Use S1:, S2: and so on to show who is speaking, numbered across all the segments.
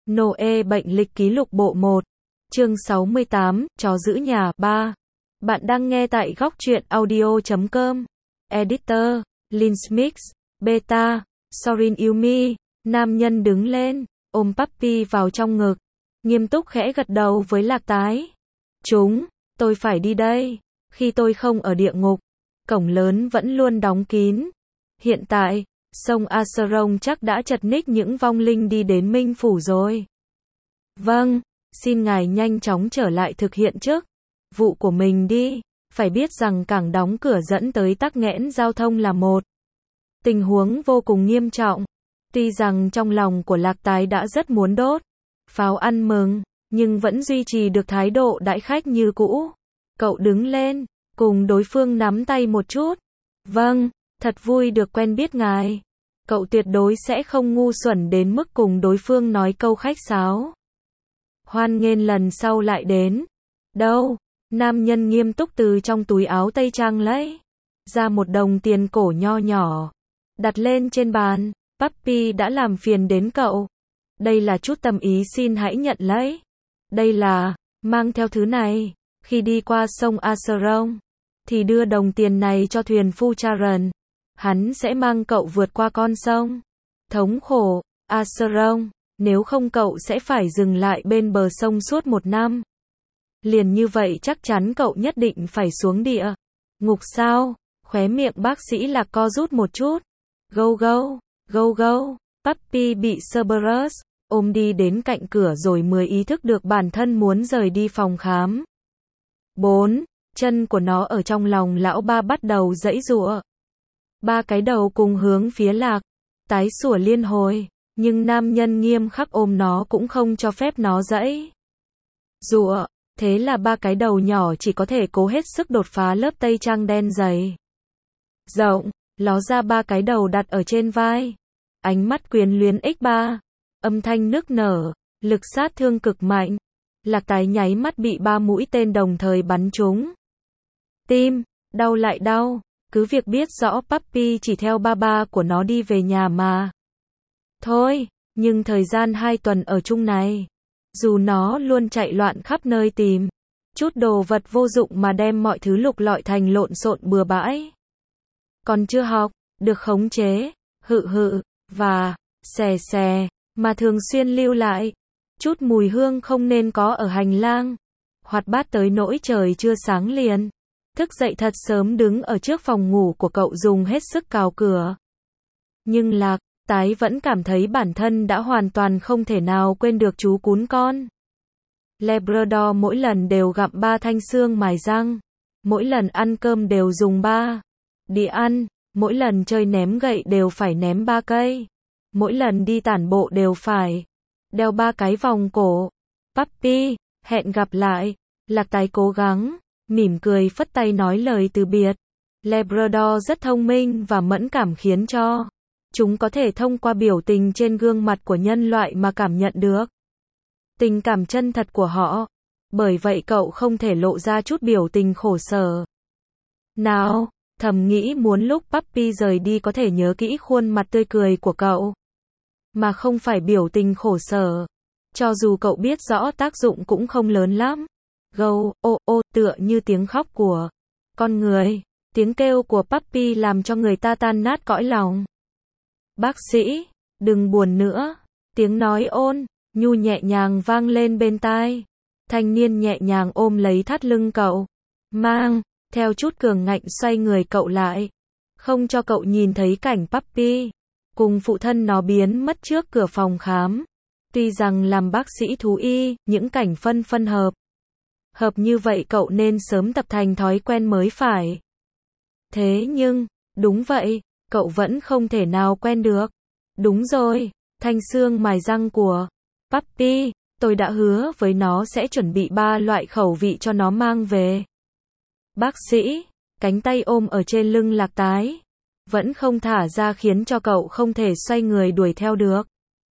S1: Noe bệnh lịch ký lục bộ 1. Chương 68, chó giữ nhà 3. Bạn đang nghe tại góc truyện audio.com. Editor, Linsmix, Beta, Sorin Yumi. Nam nhân đứng lên, ôm puppy vào trong ngực. Nghiêm túc khẽ gật đầu với Lạc Tái. Tôi phải đi đây. Khi tôi không ở địa ngục, cổng lớn vẫn luôn đóng kín. Hiện tại, sông Acheron chắc đã chật ních những vong linh đi đến Minh Phủ rồi. Vâng, xin ngài nhanh chóng trở lại thực hiện chức vụ của mình đi. Phải biết rằng cảng đóng cửa dẫn tới tắc nghẽn giao thông là một tình huống vô cùng nghiêm trọng. Tuy rằng trong lòng của Lạc Tái đã rất muốn đốt pháo ăn mừng, nhưng vẫn duy trì được thái độ đãi khách như cũ. Cậu đứng lên, cùng đối phương nắm tay một chút. Vâng, thật vui được quen biết ngài. Cậu tuyệt đối sẽ không ngu xuẩn đến mức cùng đối phương nói câu khách sáo. Hoan nghênh lần sau lại đến. Đâu? Nam nhân nghiêm túc từ trong túi áo tây trang lấy ra một đồng tiền cổ nho nhỏ, đặt lên trên bàn. Puppy đã làm phiền đến cậu. Đây là chút tâm ý, xin hãy nhận lấy. Đây là, mang theo thứ này. Khi đi qua sông Acheron, thì đưa đồng tiền này cho thuyền phu Charon. Hắn sẽ mang cậu vượt qua con sông thống khổ, Acheron. Nếu không cậu sẽ phải dừng lại bên bờ sông suốt 1 năm. Liền như vậy chắc chắn cậu nhất định phải xuống địa ngục sao? Khóe miệng bác sĩ Lạc co rút một chút. Go go, go go. Puppy bị Cerberus ôm đi đến cạnh cửa rồi mới ý thức được bản thân muốn rời đi phòng khám. 4. Chân của nó ở trong lòng lão ba bắt đầu giãy giụa. 3 cái đầu cùng hướng phía Lạc Tái sủa liên hồi, nhưng nam nhân nghiêm khắc ôm nó cũng không cho phép nó giãy giụa. Thế là 3 cái đầu nhỏ chỉ có thể cố hết sức đột phá lớp tây trang đen dày rộng, ló ra 3 cái đầu đặt ở trên vai. Ánh mắt quyến luyến x3, âm thanh nức nở, lực sát thương cực mạnh. Lạc Tái nháy mắt bị 3 mũi tên đồng thời bắn trúng tim, đau lại đau. Cứ việc biết rõ Puppy chỉ theo ba của nó đi về nhà mà thôi, nhưng thời gian 2 tuần ở chung này, dù nó luôn chạy loạn khắp nơi tìm chút đồ vật vô dụng mà đem mọi thứ lục lọi thành lộn xộn bừa bãi. Còn chưa học được khống chế, và xè mà thường xuyên lưu lại chút mùi hương không nên có ở hành lang. Hoạt bát tới nỗi trời chưa sáng liền thức dậy thật sớm, đứng ở trước phòng ngủ của cậu dùng hết sức cào cửa. Nhưng Lạc Tái vẫn cảm thấy bản thân đã hoàn toàn không thể nào quên được chú cún con Labrador. Mỗi lần đều gặm 3 thanh xương mài răng, mỗi lần ăn cơm đều dùng 3 đĩa ăn, mỗi lần chơi ném gậy đều phải ném 3 cây, mỗi lần đi tản bộ đều phải đeo 3 cái vòng cổ. Puppy, hẹn gặp lại. Lạc Tái cố gắng mỉm cười phất tay nói lời từ biệt. Labrador rất thông minh và mẫn cảm, khiến cho chúng có thể thông qua biểu tình trên gương mặt của nhân loại mà cảm nhận được tình cảm chân thật của họ. Bởi vậy cậu không thể lộ ra chút biểu tình khổ sở nào. Thầm nghĩ muốn lúc Puppy rời đi có thể nhớ kỹ khuôn mặt tươi cười của cậu, mà không phải biểu tình khổ sở. Cho dù cậu biết rõ tác dụng cũng không lớn lắm. Gâu, ô, tựa như tiếng khóc của con người. Tiếng kêu của Puppy làm cho người ta tan nát cõi lòng. Bác sĩ, đừng buồn nữa. Tiếng nói ôn nhu nhẹ nhàng vang lên bên tai. Thanh niên nhẹ nhàng ôm lấy thắt lưng cậu, mang theo chút cường ngạnh xoay người cậu lại, không cho cậu nhìn thấy cảnh Puppy cùng phụ thân nó biến mất trước cửa phòng khám. Tuy rằng làm bác sĩ thú y, những cảnh phân hợp như vậy cậu nên sớm tập thành thói quen mới phải. Thế nhưng, đúng vậy, cậu vẫn không thể nào quen được. Đúng rồi, thanh xương mài răng của Puppy, tôi đã hứa với nó sẽ chuẩn bị 3 loại khẩu vị cho nó mang về. Bác sĩ, cánh tay ôm ở trên lưng Lạc Tái, vẫn không thả ra khiến cho cậu không thể xoay người đuổi theo được.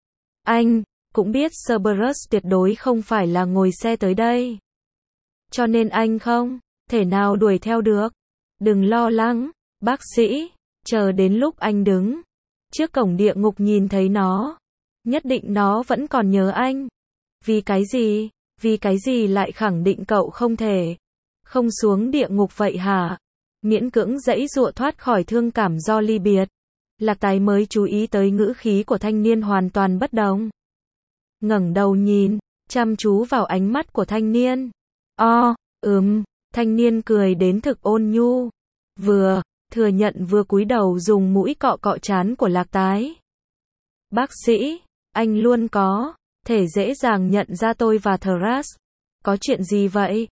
S1: Anh cũng biết Cerberus tuyệt đối không phải là ngồi xe tới đây, cho nên anh không thể nào đuổi theo được. Đừng lo lắng, bác sĩ, chờ đến lúc anh đứng trước cổng địa ngục nhìn thấy nó, Nhất định nó vẫn còn nhớ anh. Vì cái gì? Vì cái gì lại khẳng định cậu không thể không xuống địa ngục vậy hả? Miễn cưỡng giãy giụa thoát khỏi thương cảm do ly biệt. Lạc Tái mới chú ý tới ngữ khí của thanh niên hoàn toàn bất đồng. Ngẩng đầu nhìn, chăm chú vào ánh mắt của thanh niên. Thanh niên cười đến thực ôn nhu. Vừa thừa nhận vừa cúi đầu dùng mũi cọ cọ trán của Lạc Tái. Bác sĩ, anh luôn có thể dễ dàng nhận ra tôi và Thras. Có chuyện gì vậy?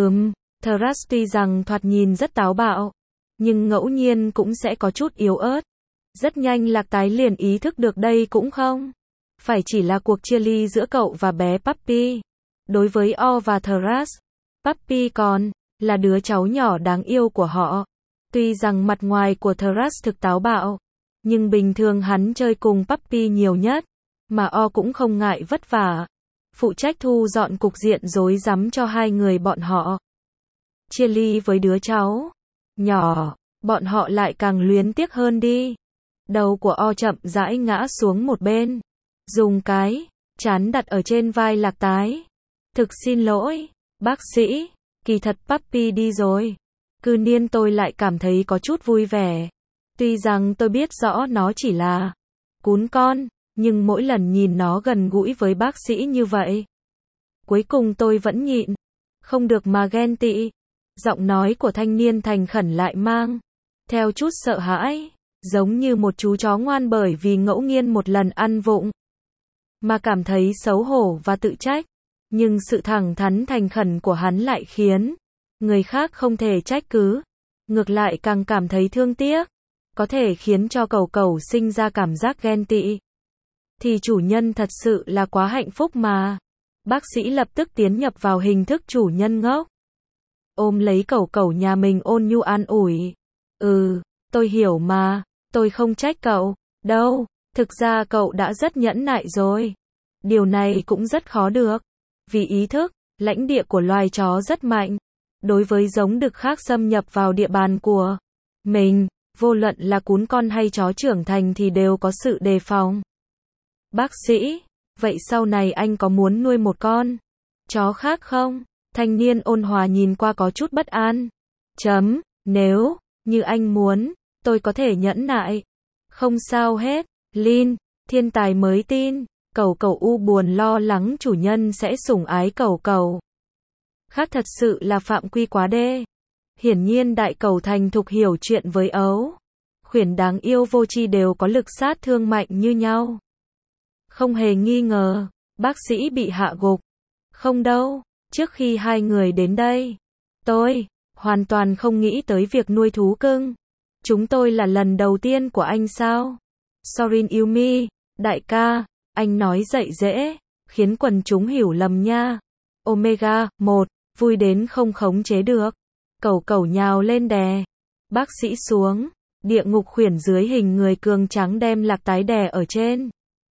S1: Thras tuy rằng thoạt nhìn rất táo bạo, nhưng ngẫu nhiên cũng sẽ có chút yếu ớt. Rất nhanh Lạc Tái liền ý thức được đây cũng không phải chỉ là cuộc chia ly giữa cậu và bé Puppy. Đối với O và Thras, Puppy còn là đứa cháu nhỏ đáng yêu của họ. Tuy rằng mặt ngoài của Thras thực táo bạo, nhưng bình thường hắn chơi cùng Puppy nhiều nhất, mà O cũng không ngại vất vả, phụ trách thu dọn cục diện rối rắm cho hai người bọn họ. Chia ly với đứa cháu nhỏ, bọn họ lại càng luyến tiếc hơn đi. Đầu của O chậm rãi ngã xuống một bên, dùng cái trán đặt ở trên vai Lạc Tái. Thực xin lỗi, bác sĩ, kỳ thật Puppy đi rồi. Cứ nhiên tôi lại cảm thấy có chút vui vẻ. Tuy rằng tôi biết rõ nó chỉ là cún con, nhưng mỗi lần nhìn nó gần gũi với bác sĩ như vậy, cuối cùng tôi vẫn nhịn không được mà ghen tị. Giọng nói của thanh niên thành khẩn lại mang theo chút sợ hãi, giống như một chú chó ngoan bởi vì ngẫu nhiên một lần ăn vụng mà cảm thấy xấu hổ và tự trách. Nhưng sự thẳng thắn thành khẩn của hắn lại khiến người khác không thể trách cứ, ngược lại càng cảm thấy thương tiếc, có thể khiến cho cẩu cẩu sinh ra cảm giác ghen tị. Thì chủ nhân thật sự là quá hạnh phúc mà. Bác sĩ lập tức tiến nhập vào hình thức chủ nhân ngốc. Ôm lấy cẩu cẩu nhà mình ôn nhu an ủi. Tôi hiểu mà, tôi không trách cậu đâu, thực ra cậu đã rất nhẫn nại rồi. Điều này cũng rất khó được, vì ý thức lãnh địa của loài chó rất mạnh. Đối với giống đực khác xâm nhập vào địa bàn của mình, vô luận là cún con hay chó trưởng thành thì đều có sự đề phòng. Bác sĩ, vậy sau này anh có muốn nuôi một con chó khác không? Thanh niên ôn hòa nhìn qua có chút bất an. Nếu như anh muốn, tôi có thể nhẫn nại. Không sao hết. Lin, thiên tài mới tin. Cẩu cẩu u buồn lo lắng chủ nhân sẽ sủng ái cẩu cẩu. Khác thật sự là phạm quy quá đê. Hiển nhiên đại cẩu thành thục hiểu chuyện với ấu khuyển đáng yêu vô tri đều có lực sát thương mạnh như nhau. Không hề nghi ngờ, bác sĩ bị hạ gục. Không đâu, trước khi hai người đến đây, tôi hoàn toàn không nghĩ tới việc nuôi thú cưng. Chúng tôi là lần đầu tiên của anh sao? Sorin Yumi, đại ca, anh nói dạy dễ, khiến quần chúng hiểu lầm nha. Omega, 1, vui đến không khống chế được. Cẩu cẩu nhào lên đè bác sĩ xuống. Địa ngục khuyển dưới hình người cường trắng đem Lạc Tái đè ở trên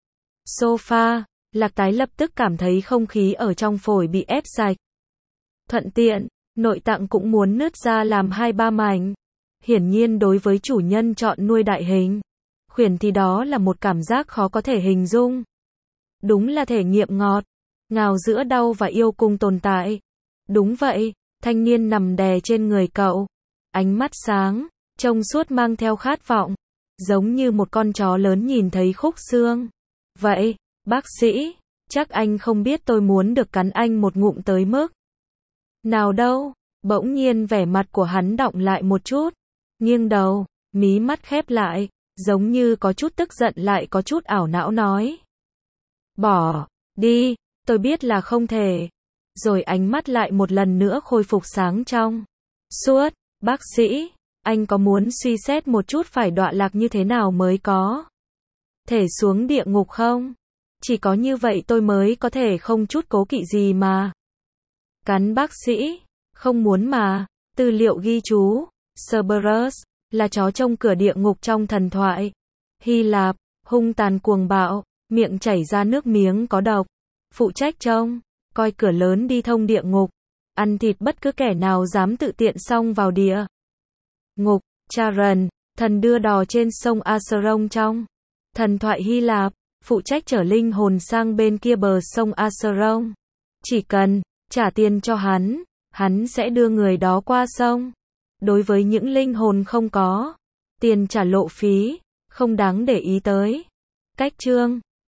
S1: sofa. Lạc Tái lập tức cảm thấy không khí ở trong phổi bị ép sạch. Thuận tiện, nội tạng cũng muốn nứt ra làm 2-3 mảnh. Hiển nhiên đối với chủ nhân chọn nuôi đại hình khuyển thì đó là một cảm giác khó có thể hình dung. Đúng là thể nghiệm ngọt ngào giữa đau và yêu cùng tồn tại. Đúng vậy, thanh niên nằm đè trên người cậu, ánh mắt sáng, trông suốt mang theo khát vọng, giống như một con chó lớn nhìn thấy khúc xương. Vậy, bác sĩ, chắc anh không biết tôi muốn được cắn anh một ngụm tới mức nào đâu. Bỗng nhiên vẻ mặt của hắn đọng lại một chút, nghiêng đầu, mí mắt khép lại, giống như có chút tức giận lại có chút ảo não nói. Bỏ đi, tôi biết là không thể. Rồi ánh mắt lại một lần nữa khôi phục sáng trong suốt. Bác sĩ, anh có muốn suy xét một chút phải đọa lạc như thế nào mới có thể xuống địa ngục không? Chỉ có như vậy tôi mới có thể không chút cố kỵ gì mà cắn bác sĩ. Không muốn mà. Tư liệu ghi chú, Cerberus là chó trông cửa địa ngục trong thần thoại Hy Lạp, hung tàn cuồng bạo, miệng chảy ra nước miếng có độc, phụ trách trông coi cửa lớn đi thông địa ngục, ăn thịt bất cứ kẻ nào dám tự tiện xông vào địa ngục. Charon, thần đưa đò trên sông Acheron trong thần thoại Hy Lạp, phụ trách chở linh hồn sang bên kia bờ sông Acheron. Chỉ cần trả tiền cho hắn sẽ đưa người đó qua sông. Đối với những linh hồn không có tiền trả lộ phí, không đáng để ý tới. Cách chương